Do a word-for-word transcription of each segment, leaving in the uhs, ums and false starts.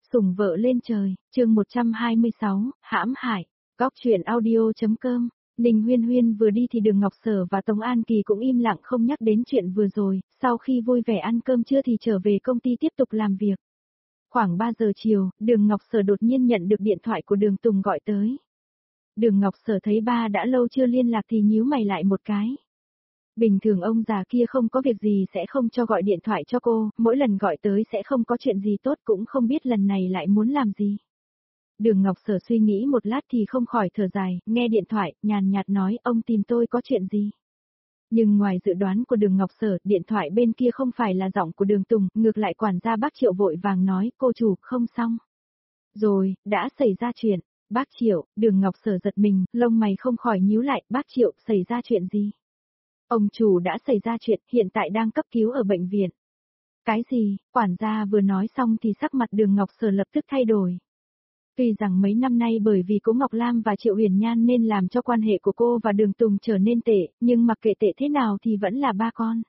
Sủng vợ lên trời, chương một trăm hai mươi sáu, hãm hại. Góc truyện audio.com. Ninh Huyên Huyên vừa đi thì Đường Ngọc Sở và Tống An Kỳ cũng im lặng không nhắc đến chuyện vừa rồi, sau khi vui vẻ ăn cơm trưa thì trở về công ty tiếp tục làm việc. Khoảng ba giờ chiều, Đường Ngọc Sở đột nhiên nhận được điện thoại của Đường Tùng gọi tới. Đường Ngọc Sở thấy ba đã lâu chưa liên lạc thì nhíu mày lại một cái. Bình thường ông già kia không có việc gì sẽ không cho gọi điện thoại cho cô, mỗi lần gọi tới sẽ không có chuyện gì tốt, cũng không biết lần này lại muốn làm gì. Đường Ngọc Sở suy nghĩ một lát thì không khỏi thở dài, nghe điện thoại, nhàn nhạt nói ông tìm tôi có chuyện gì. Nhưng ngoài dự đoán của Đường Ngọc Sở, điện thoại bên kia không phải là giọng của Đường Tùng, ngược lại quản gia bác Triệu vội vàng nói, cô chủ, không xong. Rồi, đã xảy ra chuyện. Bác Triệu, Đường Ngọc Sở giật mình, lông mày không khỏi nhíu lại, bác Triệu, xảy ra chuyện gì? Ông chủ đã xảy ra chuyện, hiện tại đang cấp cứu ở bệnh viện. Cái gì? Quản gia vừa nói xong thì sắc mặt Đường Ngọc Sở lập tức thay đổi. Tuy rằng mấy năm nay bởi vì Cố Ngọc Lam và Triệu Huyền Nhan nên làm cho quan hệ của cô và Đường Tùng trở nên tệ, nhưng mặc kệ tệ thế nào thì vẫn là ba con.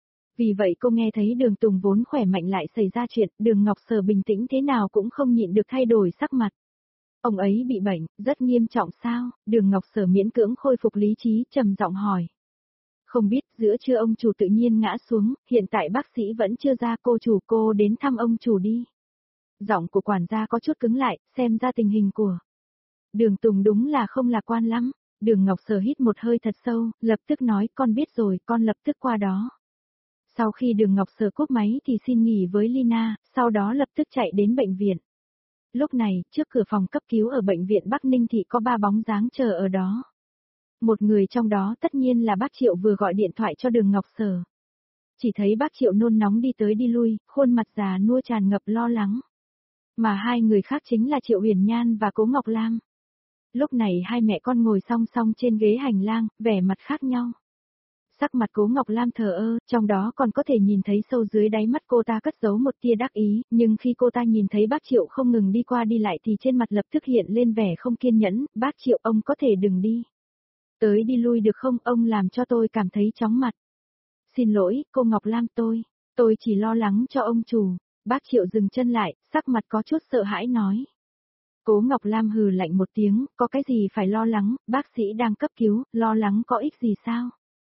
Vì vậy cô nghe thấy Đường Tùng vốn khỏe mạnh lại xảy ra chuyện, Đường Ngọc Sở bình tĩnh thế nào cũng không nhịn được thay đổi sắc mặt. Ông ấy bị bệnh, rất nghiêm trọng sao? Đường Ngọc Sở miễn cưỡng khôi phục lý trí, trầm giọng hỏi. Không biết, giữa trưa ông chủ tự nhiên ngã xuống, hiện tại bác sĩ vẫn chưa ra, cô chủ, cô đến thăm ông chủ đi. Giọng của quản gia có chút cứng lại, xem ra tình hình của Đường Tùng đúng là không lạc quan lắm. Đường Ngọc Sở hít một hơi thật sâu, lập tức nói, con biết rồi, con lập tức qua đó. Sau khi Đường Ngọc Sở cúp máy thì xin nghỉ với Lina, sau đó lập tức chạy đến bệnh viện. Lúc này, trước cửa phòng cấp cứu ở bệnh viện Bắc Ninh thì có ba bóng dáng chờ ở đó. Một người trong đó tất nhiên là bác Triệu vừa gọi điện thoại cho Đường Ngọc Sở. Chỉ thấy bác Triệu nôn nóng đi tới đi lui, khuôn mặt già nua tràn ngập lo lắng. Mà hai người khác chính là Triệu Huyền Nhan và Cố Ngọc Lam. Lúc này hai mẹ con ngồi song song trên ghế hành lang, vẻ mặt khác nhau. Sắc mặt Cố Ngọc Lam thờ ơ, trong đó còn có thể nhìn thấy sâu dưới đáy mắt cô ta cất giấu một tia đắc ý, nhưng khi cô ta nhìn thấy bác Triệu không ngừng đi qua đi lại thì trên mặt lập tức hiện lên vẻ không kiên nhẫn, bác Triệu ông có thể đừng đi. Tới đi lui được không, ông làm cho tôi cảm thấy chóng mặt. Xin lỗi, cô Ngọc Lam tôi, tôi chỉ lo lắng cho ông chủ. Bác Triệu dừng chân lại, sắc mặt có chút sợ hãi nói. Cố Ngọc Lam hừ lạnh một tiếng, có cái gì phải lo lắng, bác sĩ đang cấp cứu, lo lắng có ích gì sao?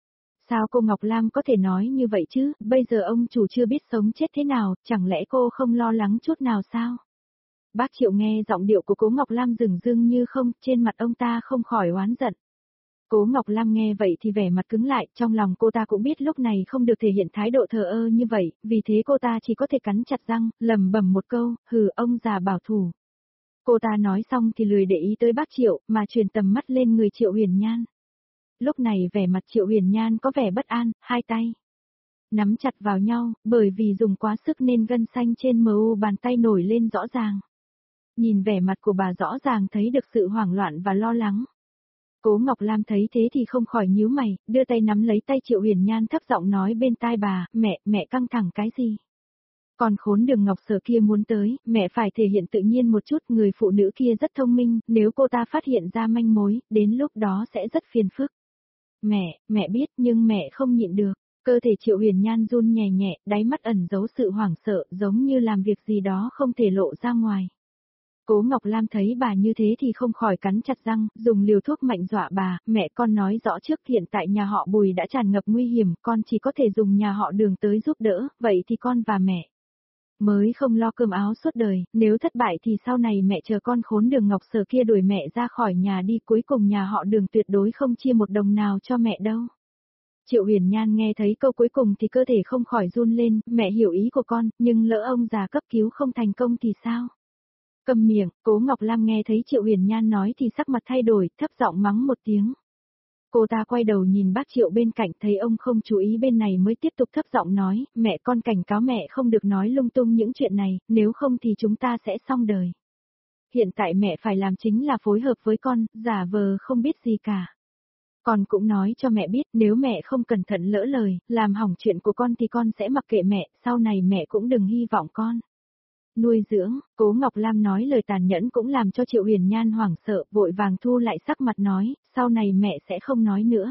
Sao cô Ngọc Lam có thể nói như vậy chứ, bây giờ ông chủ chưa biết sống chết thế nào, chẳng lẽ cô không lo lắng chút nào sao? Bác Triệu nghe giọng điệu của Cố Ngọc Lam dửng dưng như không, trên mặt ông ta không khỏi oán giận. Cố Ngọc Lam nghe vậy thì vẻ mặt cứng lại, trong lòng cô ta cũng biết lúc này không được thể hiện thái độ thờ ơ như vậy, vì thế cô ta chỉ có thể cắn chặt răng, lẩm bẩm một câu, hừ ông già bảo thủ. Cô ta nói xong thì lười để ý tới bác Triệu, mà truyền tầm mắt lên người Triệu Huyền Nhan. Lúc này vẻ mặt Triệu Huyền Nhan có vẻ bất an, hai tay nắm chặt vào nhau, bởi vì dùng quá sức nên gân xanh trên mờ u bàn tay nổi lên rõ ràng. Nhìn vẻ mặt của bà rõ ràng thấy được sự hoảng loạn và lo lắng. Cố Ngọc Lam thấy thế thì không khỏi nhíu mày, đưa tay nắm lấy tay Triệu Huyền Nhan thấp giọng nói bên tai bà, mẹ, mẹ căng thẳng cái gì? Còn khốn Đường Ngọc Sở kia muốn tới, mẹ phải thể hiện tự nhiên một chút, người phụ nữ kia rất thông minh, nếu cô ta phát hiện ra manh mối, đến lúc đó sẽ rất phiền phức. Mẹ, mẹ biết nhưng mẹ không nhịn được, cơ thể Triệu Huyền Nhan run nhẹ nhẹ, đáy mắt ẩn giấu sự hoảng sợ, giống như làm việc gì đó không thể lộ ra ngoài. Cố Ngọc Lam thấy bà như thế thì không khỏi cắn chặt răng, dùng liều thuốc mạnh dọa bà, mẹ con nói rõ trước hiện tại nhà họ Bùi đã tràn ngập nguy hiểm, con chỉ có thể dùng nhà họ Đường tới giúp đỡ, vậy thì con và mẹ mới không lo cơm áo suốt đời, nếu thất bại thì sau này mẹ chờ con khốn Đường Ngọc Sở kia đuổi mẹ ra khỏi nhà đi, cuối cùng nhà họ Đường tuyệt đối không chia một đồng nào cho mẹ đâu. Triệu Huyền Nhan nghe thấy câu cuối cùng thì cơ thể không khỏi run lên, mẹ hiểu ý của con, nhưng lỡ ông già cấp cứu không thành công thì sao? Cầm miệng, Cố Ngọc Lam nghe thấy Triệu Huyền Nhan nói thì sắc mặt thay đổi, thấp giọng mắng một tiếng. Cô ta quay đầu nhìn bác Triệu bên cạnh thấy ông không chú ý bên này mới tiếp tục thấp giọng nói, mẹ con cảnh cáo mẹ không được nói lung tung những chuyện này, nếu không thì chúng ta sẽ xong đời. Hiện tại mẹ phải làm chính là phối hợp với con, giả vờ không biết gì cả. Con cũng nói cho mẹ biết nếu mẹ không cẩn thận lỡ lời, làm hỏng chuyện của con thì con sẽ mặc kệ mẹ, sau này mẹ cũng đừng hy vọng con nuôi dưỡng. Cố Ngọc Lam nói lời tàn nhẫn cũng làm cho Triệu Huyền Nhan hoảng sợ, vội vàng thu lại sắc mặt nói, sau này mẹ sẽ không nói nữa.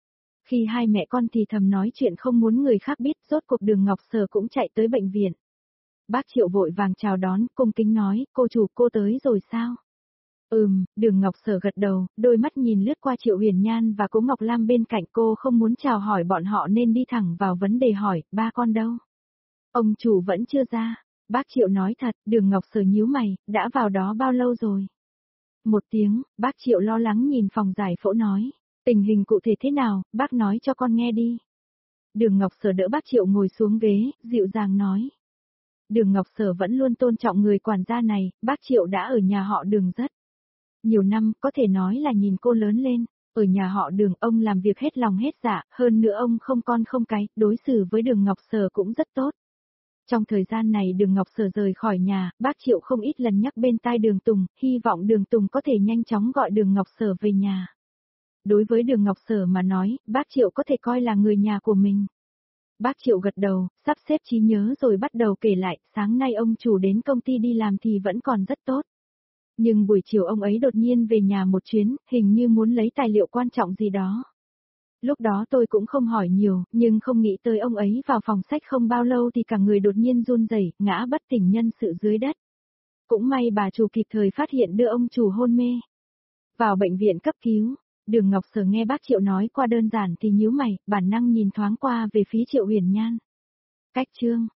Khi hai mẹ con thì thầm nói chuyện không muốn người khác biết, rốt cuộc Đường Ngọc Sở cũng chạy tới bệnh viện. Bác Triệu vội vàng chào đón, cung kính nói, cô chủ cô tới rồi sao? Ừm, Đường Ngọc Sở gật đầu, đôi mắt nhìn lướt qua Triệu Huyền Nhan và Cố Ngọc Lam bên cạnh, cô không muốn chào hỏi bọn họ nên đi thẳng vào vấn đề hỏi, ba con đâu? Ông chủ vẫn chưa ra. Bác Triệu nói thật, Đường Ngọc Sở nhíu mày, đã vào đó bao lâu rồi? Một tiếng, bác Triệu lo lắng nhìn phòng giải phẫu nói, tình hình cụ thể thế nào, bác nói cho con nghe đi. Đường Ngọc Sở đỡ bác Triệu ngồi xuống ghế, dịu dàng nói. Đường Ngọc Sở vẫn luôn tôn trọng người quản gia này, bác Triệu đã ở nhà họ Đường rất nhiều năm, có thể nói là nhìn cô lớn lên. Ở nhà họ Đường ông làm việc hết lòng hết dạ, hơn nữa ông không con không cái, đối xử với Đường Ngọc Sở cũng rất tốt. Trong thời gian này Đường Ngọc Sở rời khỏi nhà, bác Triệu không ít lần nhắc bên tai Đường Tùng, hy vọng Đường Tùng có thể nhanh chóng gọi Đường Ngọc Sở về nhà. Đối với Đường Ngọc Sở mà nói, bác Triệu có thể coi là người nhà của mình. Bác Triệu gật đầu, sắp xếp trí nhớ rồi bắt đầu kể lại, sáng nay ông chủ đến công ty đi làm thì vẫn còn rất tốt. Nhưng buổi chiều ông ấy đột nhiên về nhà một chuyến, hình như muốn lấy tài liệu quan trọng gì đó. Lúc đó tôi cũng không hỏi nhiều, nhưng không nghĩ tới ông ấy vào phòng sách không bao lâu thì cả người đột nhiên run rẩy, ngã bất tỉnh nhân sự dưới đất. Cũng may bà chủ kịp thời phát hiện đưa ông chủ hôn mê vào bệnh viện cấp cứu. Đường Ngọc Sở nghe bác Triệu nói qua đơn giản thì nhíu mày, bản năng nhìn thoáng qua về phía Triệu Huyền Nhan. Cách chương